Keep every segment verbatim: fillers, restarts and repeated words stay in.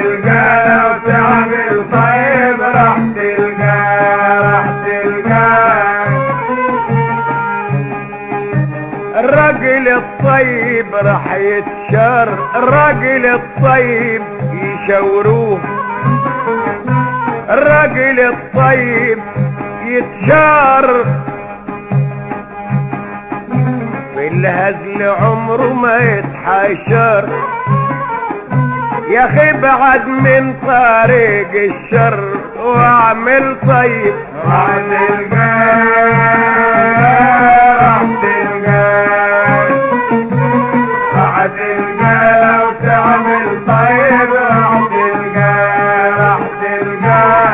تلقى لو تعمل طيب راح تلقى راح تلقى. الرجل الطيب راح يتشار، الرجل الطيب يشوروه، الرجل الطيب يتشار، في الهزل عمره ما يتحاشر. يا اخي ابعد من طريق الشر واعمل طيب راح تلقى راح تلقى راح تلقى لو تعمل طيب راح تلقى راح تلقى.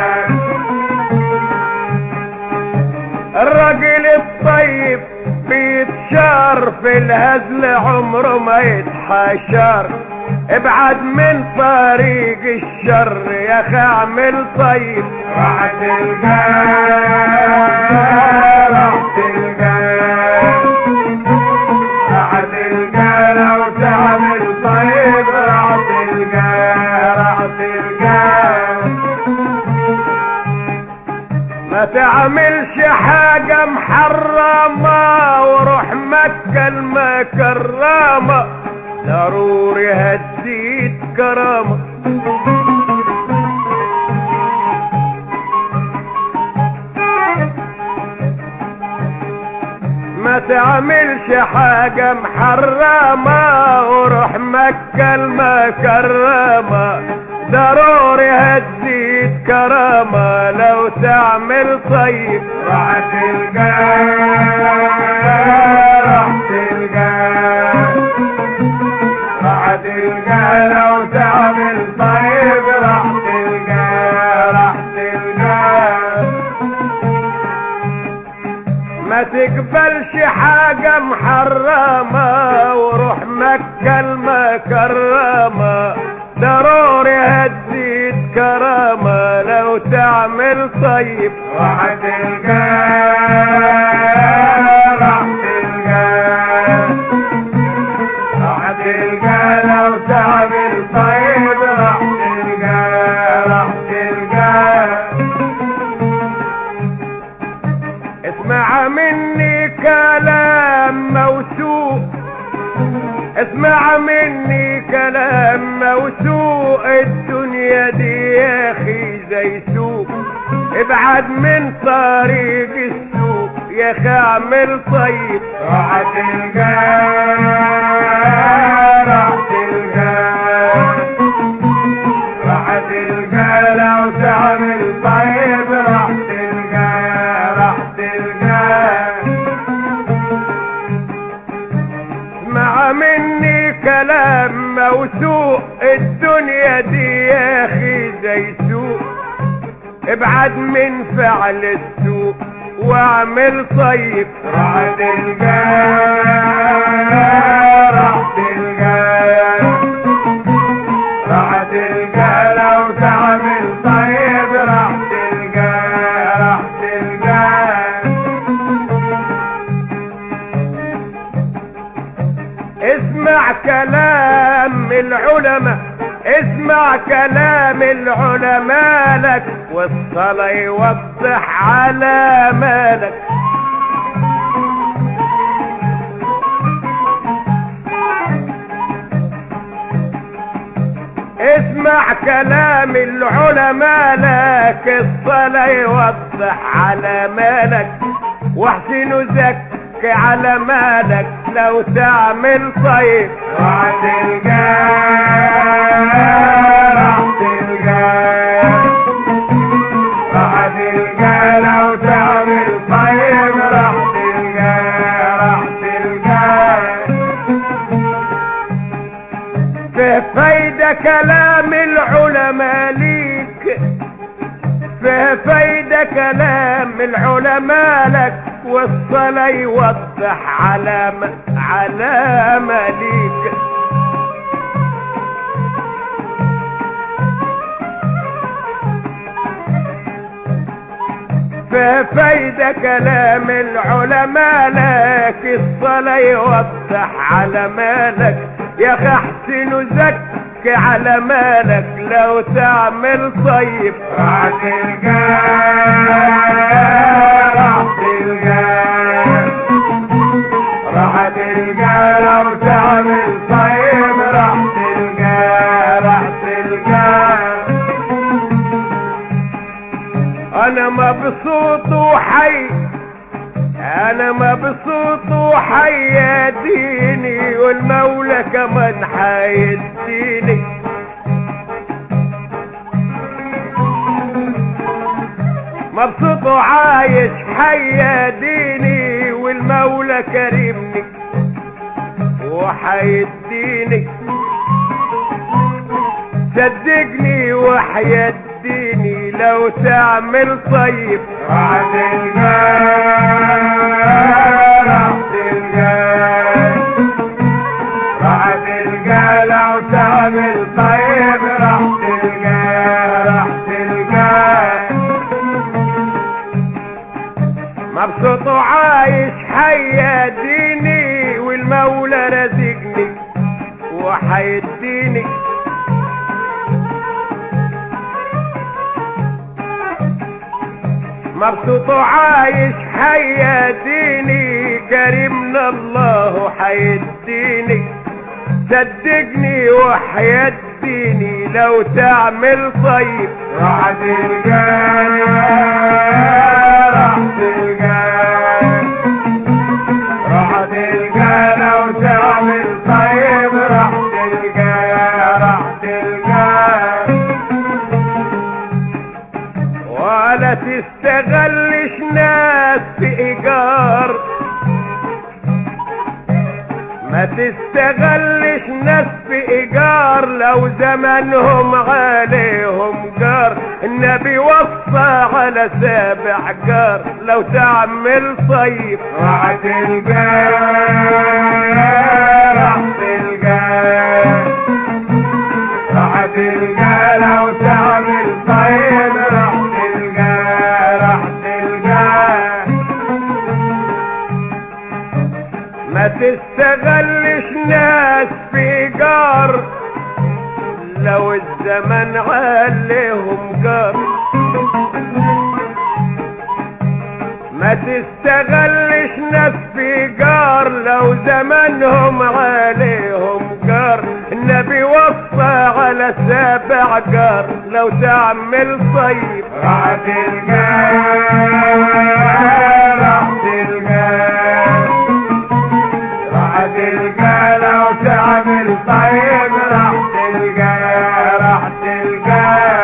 الرجل الطيب بيتشار، في الهزل عمره ما يتحاشر. ابعد من طريق الشر يا اخي اعمل طيب راح تلقى راح تلقى راح تلقى لو تعمل طيب راح تلقى راح تلقى. ما تعملش حاجة محرمة وروح مكة المكرمة، ضروري هتزيد كرامة. ما تعملش حاجة محرمة وروح مكة المكرمة، ضروري هتزيد كرامة. لو تعمل طيب راح تلقى راح تلقى راح تلقى لو تعمل طيب راح تلقى راح تلقى. ما تقبلش حاجة محرمة وروح مكة المكرمة، ضروري هتزيد كرامة. لو تعمل طيب راح تلقى راح تلقى راح تلقى لو تعمل طيب راح تلقى راح تلقى. اسمع مني كلام موثوق، اسمع مني كلام موثوق، الدنيا دي يا اخي زي سوق. ابعد من طريق السوق يا اخي اعمل طيب راح تلقى راح تلقى راح تلقى لو تعمل طيب راح تلقى راح تلقى. اسمع مني كلام موثوق، الدنيا دي يا اخي زي سوق. ابعد من فعل السوق واعمل طيب راح تلقى راح تلقى راح تلقى لو تعمل طيب راح تلقى راح تلقى. اسمع كلام العلماء، اسمع كلام العلماء لك، والصلاة يوضح على مالك. اسمع كلام العلماء لك، الصلاة يوضح على مالك، واحسن زكي على مالك. لو تعمل طيب راح تلقى راح تلقى راح تلقى لو تعمل طيب راح تلقى راح تلقى. فيه فايدة كلام العلماء ليك، فيه فايدة كلام العلماء لك، والصلاة يوضح علامة علامة ليك. فيه فايدة كلام العلماء لك، الصلاة يوضح على مالك. يا اخي احسن زك تبكي على مالك لو تعمل طيب راح تلقى راح تلقى راح تلقى لو تعمل طيب راح تلقى راح تلقى. انا مبسوط وحي انا مبسوط وحيديني والمولى كمان حيديني. مبسوط وعايش حيديني والمولى كريمني وحيديني. صدقني وحيديني لو تعمل طيب راح تلقى راح تلقى راح تلقى لو تعمل طيب راح تلقى راح تلقى. مبسوط وعايش حيديني والمولى رزقني وحيديني. مبسوط وعايش حيديني كريمنا الله حيديني. صدقني وحيديني لو تعمل طيب راح تلقى راح تلقى راح تلقى لو تعمل طيب راح تلقى راح تلقى. ولا تستغلش ناس في ايجار ما تستغلش ناس في ايجار لو زمنهم عليهم جار. النبي وصى على سابع جار لو تعمل طيب راح تلقى راح تلقى راح تلقى لو تعمل طيب راح تلقى راح تلقى. ما تستغلش ناس في جار لو الزمن عليهم جار. ما تستغلش ناس في جار لو زمنهم عليهم جار. النبي وصى على سابع جار لو تعمل طيب راح تلقى راح تلقى راح تلقى لو تعمل طيب راح تلقى راح تلقى.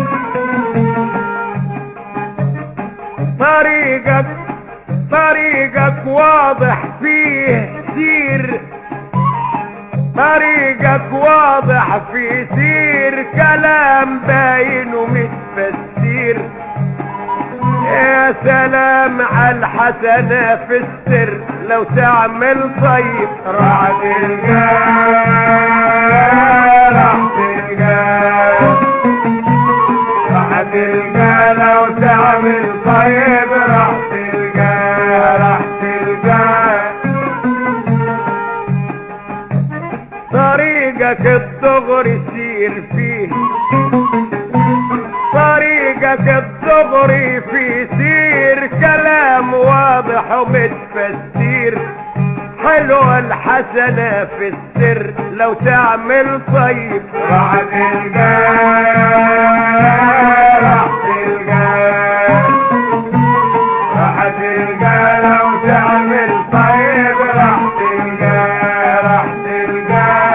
طريقك طريقك واضح فيه سير طريقك واضح في سير كلام باين ومتفسير. يا سلام على الحسنة في السر لو تعمل طيب راح تلقى راح تلقى راح تلقى لو تعمل طيب راح تلقى راح تلقى. طريقك الدغري سير فيه طريقك الدغري في سير كلام واضح ومتفسير. حلوة الحسنة في السر لو تعمل طيب راح تلقى راح تلقى راح تلقى لو تعمل طيب راح تلقى راح تلقى.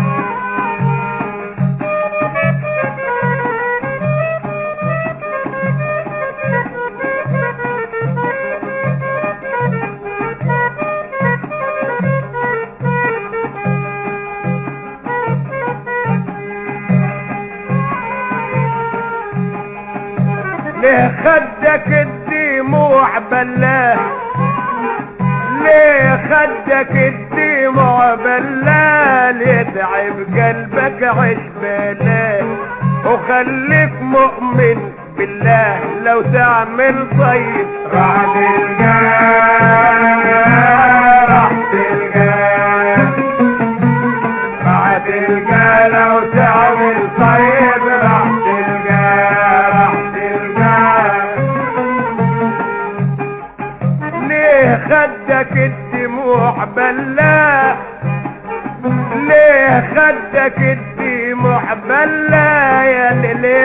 ليه خدك الدموع بلاه ليه خدك الدموع بلال يتعب قلبك عش بلاه. وخليك مؤمن بالله لو تعمل طيب راح تلقى راح تلقى راح تلقى لو تعمل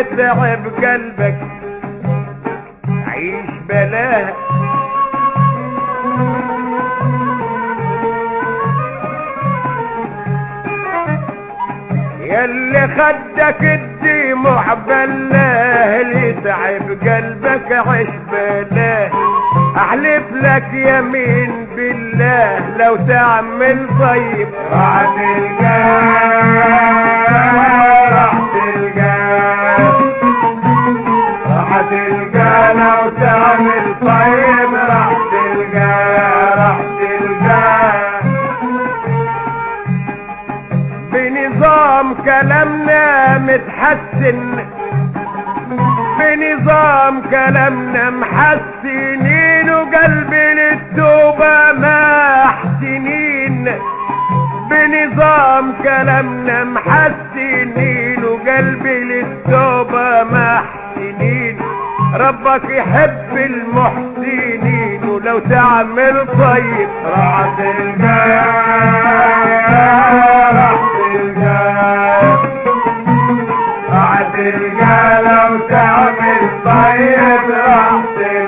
يتعب قلبك عيش بلاها. ياللي خدك الدموع بلاه اللي يتعب قلبك عيش بلاه. احلف لك يمين بالله لو تعمل طيب راح تلقاه راح تلقاه راح تلقاه لو تعمل طيب راح تلقاه راح تلقاه. بنظام كلامنا متحسن بنظام كلامنا محسنين وقلبي للتوبة محسنين. بنظام كلامنا محسنين وقلبي للتوبة محسنين. ربك يحب المحسنين ولو تعمل طيب راح تلقاه راح تلقاه راح تلقاه لو تعمل طيب راح تلقاه.